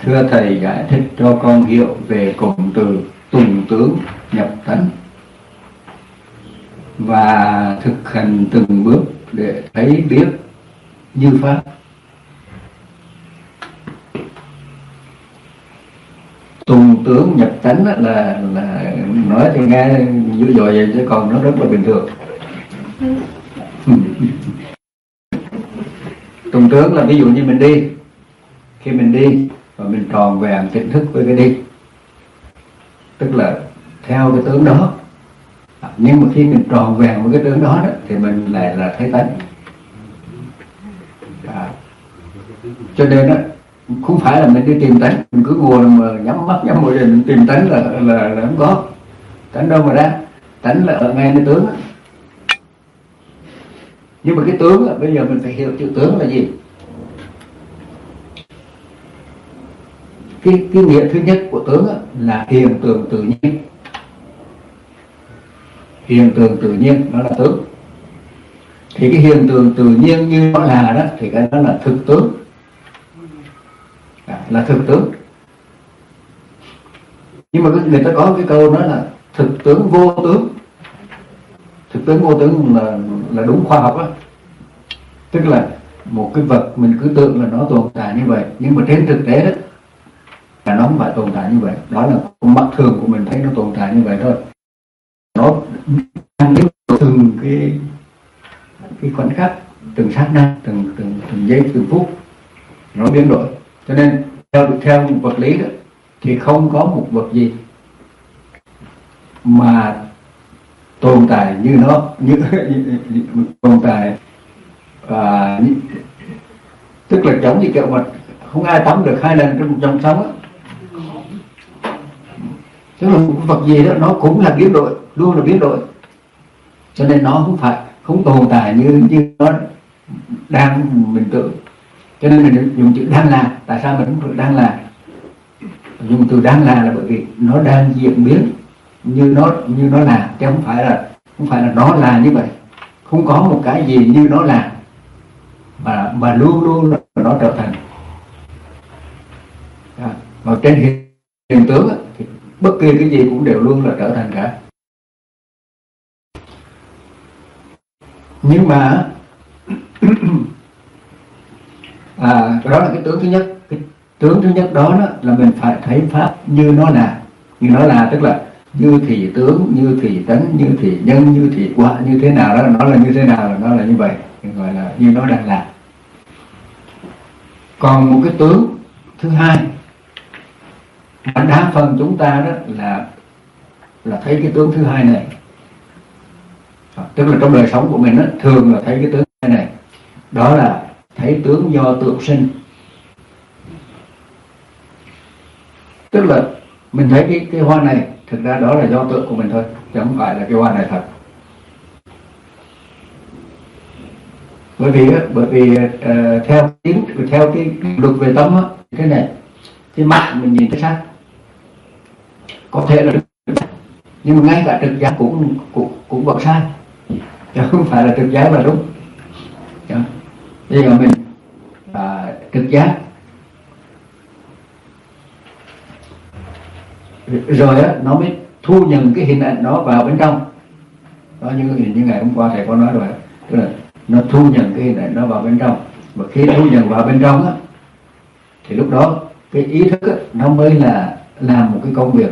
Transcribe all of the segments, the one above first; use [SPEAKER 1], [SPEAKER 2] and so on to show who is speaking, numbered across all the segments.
[SPEAKER 1] Thưa thầy, giải thích cho con hiểu về cụm từ tùng tướng nhập tánh và thực hành từng bước để thấy biết như pháp. Tùng tướng nhập tánh là nói thì nghe dữ dội vậy, chứ còn nó rất là bình thường. Tùng tướng là ví dụ như mình đi, khi mình đi và mình tròn vẹn tỉnh thức với cái đi, tức là theo cái tướng đó. Nhưng mà khi mình tròn vẹn với cái tướng đó, thì mình lại là thấy tánh. Cho nên không phải là mình đi tìm tánh, mình cứ ngồi mà nhắm mắt nhắm mũi mình tìm tánh là không có. Tánh đâu mà ra, tánh là ở ngay cái tướng đó. Nhưng mà cái tướng bây giờ mình phải hiểu chữ tướng là gì. Cái nghĩa thứ nhất của tướng là hiện tượng tự nhiên. Hiện tượng tự nhiên nó là tướng. Thì cái hiện tượng tự nhiên như nó là đó, thì cái đó là thực tướng. Là thực tướng. Nhưng mà người ta có cái câu đó là thực tướng vô tướng. Thực tướng vô tướng là đúng khoa học đó. Tức là một cái vật mình cứ tưởng là nó tồn tại như vậy, nhưng mà trên thực tế đó là nó không phải tồn tại như vậy. Đó là mắt thường của mình thấy nó tồn tại như vậy thôi. Nó đang từng cái khoảnh khắc, từng sát na, từng giây, từng phút nó biến đổi. Cho nên theo vật lý đó thì không có một vật gì mà tồn tại như nó tồn tại tức là giống như kiểu mà không ai tắm được 2 lần trong một dòng sống á. Tức là một vật gì đó nó cũng là biến đổi, luôn là biến đổi. Cho nên nó không tồn tại như nó đang mình tưởng. Cho nên mình dùng chữ đang là. Tại sao mình không đang là? Dùng từ đang là bởi vì nó đang diễn biến như nó là, chứ không phải là nó là như vậy. Không có một cái gì như nó là mà luôn luôn nó trở thành. Và trên hiện tướng thì bất kỳ cái gì cũng đều luôn là trở thành cả. Nhưng mà đó là cái tướng thứ nhất. Cái tướng thứ nhất đó là mình phải thấy pháp như nó là. Như nó là tức là như thì tướng, như thì tánh, như thì nhân, như thì quả, như thế nào đó, nó là như thế nào là nó là như vậy, gọi là như nó đang là. Còn một cái tướng thứ hai, đa phần chúng ta đó là thấy cái tướng thứ hai này. Tức là trong đời sống của mình thường là thấy cái tướng thứ hai này. Đó là thấy tướng do tượng sinh. Tức là mình thấy cái hoa này, thực ra đó là do tượng của mình thôi, chứ không phải là cái hoa này thật. Bởi vì theo cái luật về tâm thế này, cái mắt mình nhìn thấy sắc có thể là nhưng mà ngay cả trực giác cũng vẫn sai, chứ không phải là trực giác là đúng. Bây giờ mình trực giác rồi nó mới thu nhận cái hình ảnh đó vào bên trong. Đó, như ngày hôm qua thầy có nói rồi, tức là nó thu nhận cái hình ảnh đó vào bên trong. Và khi thu nhận vào bên trong thì lúc đó cái ý thức nó mới là làm một cái công việc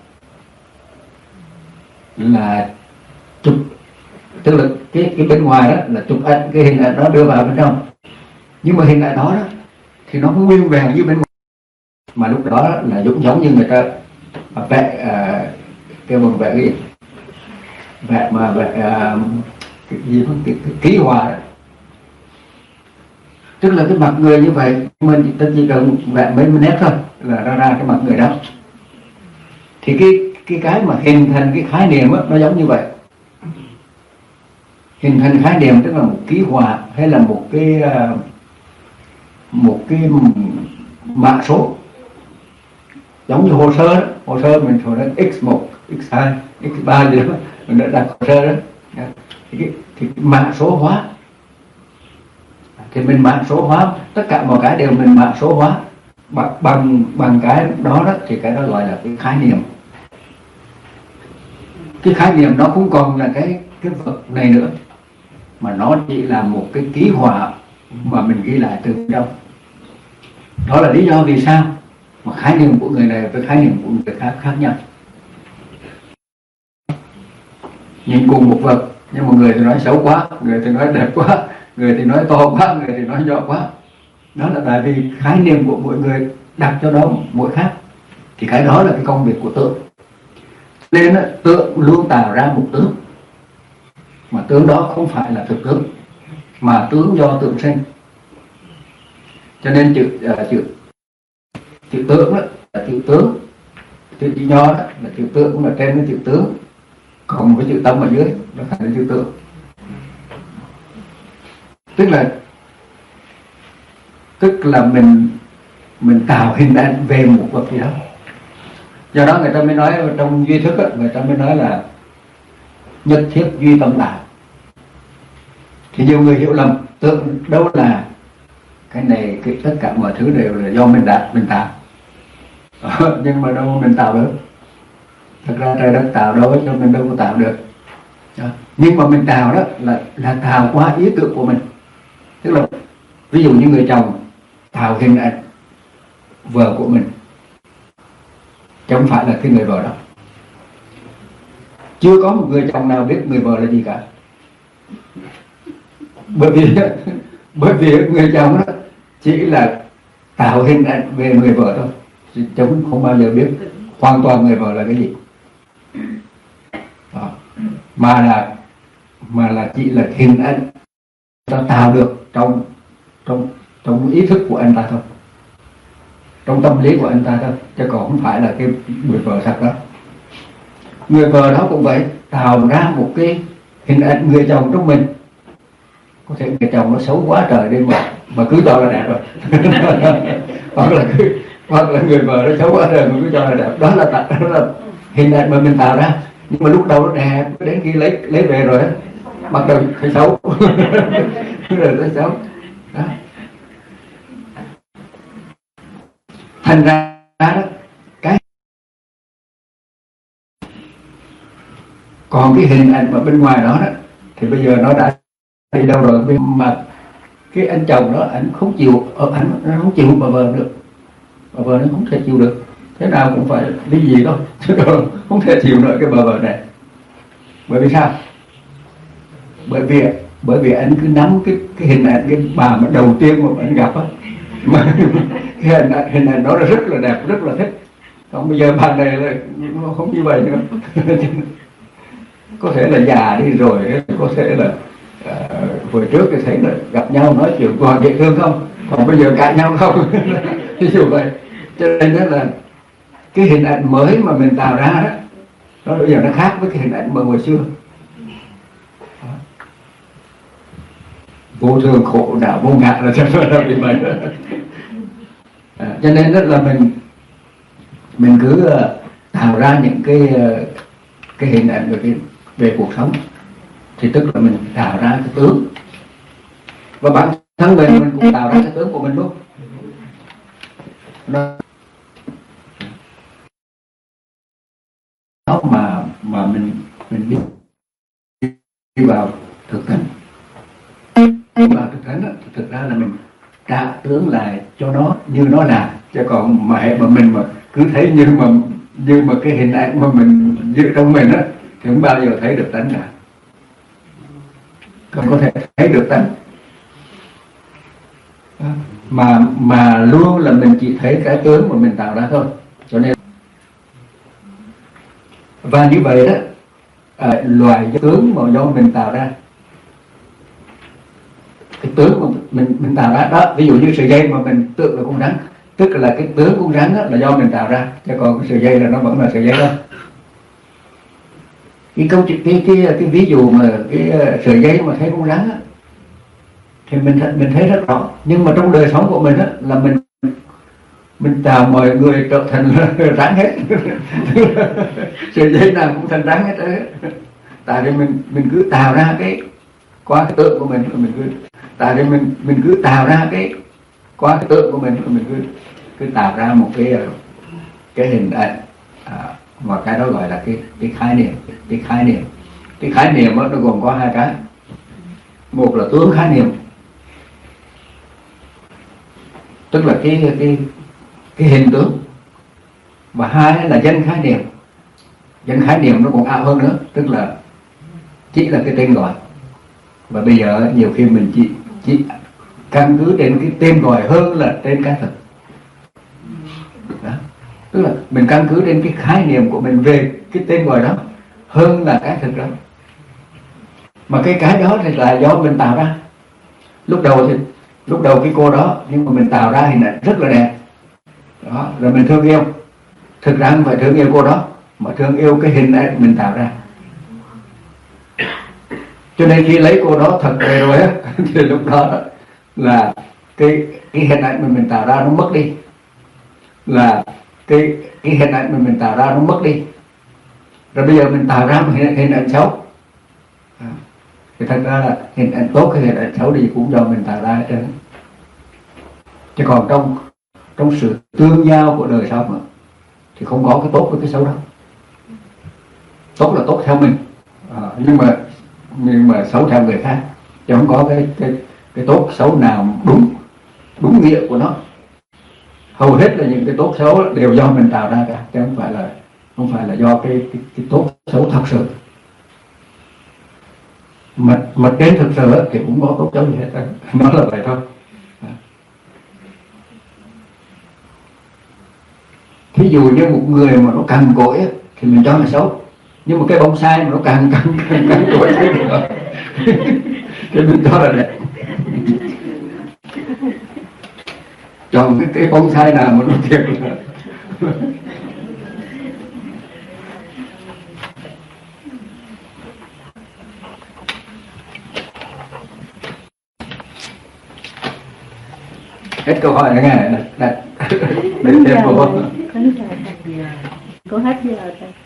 [SPEAKER 1] là chụp, tức là cái bên ngoài đó là chụp ảnh cái hình ảnh đó đưa vào bên trong. Nhưng mà hình ảnh đó thì nó không nguyên vẹn như bên ngoài, mà lúc đó là giống như người ta vẽ kêu bằng vẽ cái gì, vẽ cái gì đó, cái ký họa đó. Tức là cái mặt người như vậy, mình chỉ cần vẽ mấy nét thôi là ra cái mặt người đó. Thì cái mà hình thành cái khái niệm nó giống như vậy. Hình thành khái niệm tức là một ký họa hay là một cái mã số, giống như hồ sơ đó. Hồ sơ mình thường nói x1, x2, x3 gì đó, mình đã đặt hồ sơ đó. Thì cái mã số hóa, thì mình mã số hóa tất cả mọi cái đều mình mã số hóa. bằng cái đó đó thì cái đó gọi là cái khái niệm. Cái khái niệm nó không còn là cái vật này nữa, mà nó chỉ là một cái ký họa mà mình ghi lại từ đâu. Đó là lý do vì sao mà khái niệm của người này với khái niệm của người khác khác nhau. Nhìn cùng một vật nhưng một người thì nói xấu quá, người thì nói đẹp quá, người thì nói to quá, người thì nói nhỏ quá. Đó là tại vì khái niệm của mỗi người đặt cho đó mỗi khác. Thì cái đó là cái công việc của tượng. Nên tượng luôn tạo ra một tướng, mà tướng đó không phải là thực tướng, mà tướng do tượng sinh. Cho nên chữ tượng đó là chữ tướng, chữ nho đó là chữ tượng, mà trên cái chữ tướng còn một cái chữ tâm ở dưới, nó thành là chữ tượng. Tức là mình tạo hình ảnh về một vật gì đó. Do đó người ta mới nói trong duy thức đó, người ta mới nói là nhất thiết duy tâm tạo. Thì nhiều người hiểu lầm tượng đâu là cái này, tất cả mọi thứ đều là do mình tạo. Nhưng mà đâu mình tạo được. Thật ra trời đất tạo đâu cho mình đâu có tạo được. Nhưng mà mình tạo đó là tạo qua ý tưởng của mình. Tức là ví dụ như người chồng tạo hình ảnh vợ của mình, chứ không phải là cái người vợ đó. Chưa có một người chồng nào biết người vợ là gì cả. Bởi vì người chồng đó chỉ là tạo hình ảnh về người vợ thôi, chứ không bao giờ biết hoàn toàn người vợ là cái gì. Đó. Mà là chỉ là hình ảnh ta tạo được trong ý thức của anh ta thôi, trong tâm lý của anh ta thôi, chứ còn không phải là cái người vợ thật đó. Người vợ đó cũng vậy, tạo ra một cái hình ảnh người chồng trong mình. Có thể người chồng nó xấu quá trời đi mà cứ cho là đẹp rồi. hoặc là người vợ nó xấu quá trời mà cứ cho là đẹp. Đó là hình ảnh mà mình tạo ra. Nhưng mà lúc đầu nó đẹp, đến khi lấy về rồi bắt đầu thấy xấu. Rồi thấy xấu đó. Thành ra đó, còn cái hình ảnh mà bên ngoài đó thì bây giờ nó đã đi đâu rồi. Mà cái anh chồng đó anh không chịu, anh không chịu bà vợ được, bà vợ nó không thể chịu được, thế nào cũng phải đi gì thôi, chứ không thể chịu nổi cái bà vợ này. Bởi vì sao? Bởi vì anh cứ nắm cái hình ảnh cái bà mà đầu tiên mà anh gặp á, mà cái hình ảnh đó là rất là đẹp, rất là thích. Còn bây giờ bà này là không như vậy nữa. Có thể là già đi rồi, có thể là hồi trước thì thấy là gặp nhau nói chuyện còn dễ thương không, còn bây giờ cãi nhau không. Ví dụ vậy. Cho nên đó là cái hình ảnh mới mà mình tạo ra đó, nó bây giờ nó khác với cái hình ảnh mà hồi xưa. Vô thường khổ đau vô ngã là cho bị vậy. Cho nên rất là mình cứ tạo ra những cái hình ảnh về cuộc sống, thì tức là mình tạo ra cái tướng, và bản thân mình cũng tạo ra cái tướng của mình luôn. Đó mà mình biết đi vào thực hành. Vào thực hành đó, thì thực ra là mình trả tướng lại cho nó như nó là, chứ còn mà mình mà cứ thấy như mà cái hình ảnh mà mình giữ trong mình á thì không bao giờ thấy được tánh cả, không có thể thấy được tánh. Mà luôn là mình chỉ thấy cái tướng mà mình tạo ra thôi. Cho nên và như vậy đó, loài tướng mà do mình tạo ra, cái tướng mà mình tạo ra đó, ví dụ như sợi dây mà mình tưởng là con rắn, tức là cái tướng con rắn đó là do mình tạo ra, chứ còn cái sợi dây là nó vẫn là sợi dây thôi. Cái ví dụ mà cái sợi dây mà thấy con rắn á, thì mình thấy rất rõ. Nhưng mà trong đời sống của mình á, là mình tạo mọi người trở thành rắn hết. Sợi dây nào cũng thành rắn hết đấy. Tại vì mình cứ tạo ra cái qua cái tượng của mình cứ tại vì mình cứ tạo ra cái qua cái tượng của mình cứ cứ tạo ra một cái hình ảnh, và cái đó gọi là cái khái niệm. Cái khái niệm đó, nó gồm có hai cái. Một là tướng khái niệm, tức là cái hình tướng, và hai là danh khái niệm. Danh khái niệm nó còn ảo hơn nữa, tức là chỉ là cái tên gọi. Và bây giờ nhiều khi mình chỉ căn cứ trên cái tên gọi hơn là trên cái thực. Đó. Tức là mình căn cứ trên cái khái niệm của mình về cái tên gọi đó hơn là cái thực đó. Mà cái đó thì là do mình tạo ra. Lúc đầu cái cô đó, nhưng mà mình tạo ra hình ảnh rất là đẹp đó, rồi mình thương yêu. Thực ra không phải thương yêu cô đó, mà thương yêu cái hình ảnh mình tạo ra. Cho nên khi lấy cô đó thật về rồi á, thì lúc đó là cái hình ảnh mình tạo ra nó mất đi. Là cái hình ảnh mình tạo ra nó mất đi. Rồi bây giờ mình tạo ra một hình ảnh xấu. Thì thật ra là hình ảnh tốt hay hình ảnh xấu thì cũng do mình tạo ra hết trơn. Chứ còn trong sự tương giao của đời sống thì không có cái tốt với cái xấu đâu. Tốt là tốt theo mình, nhưng mà xấu theo người khác, chứ không có cái tốt xấu nào đúng nghĩa của nó. Hầu hết là những cái tốt xấu đều do mình tạo ra cả, chứ không phải là do cái tốt xấu thật sự. Mà trên thực sự thì cũng có tốt xấu gì hết, nó là vậy thôi. Thí dụ như một người mà nó cằn cỗi thì mình cho là xấu, nhưng mà cái bonsai mà nó cằn cỗi thì mình cho là đẹp. Chọn cái bonsai nào mà nó thiệt là hết câu hỏi nữa nghe. Đặt thêm câu hỏi.
[SPEAKER 2] Có hết giờ rồi.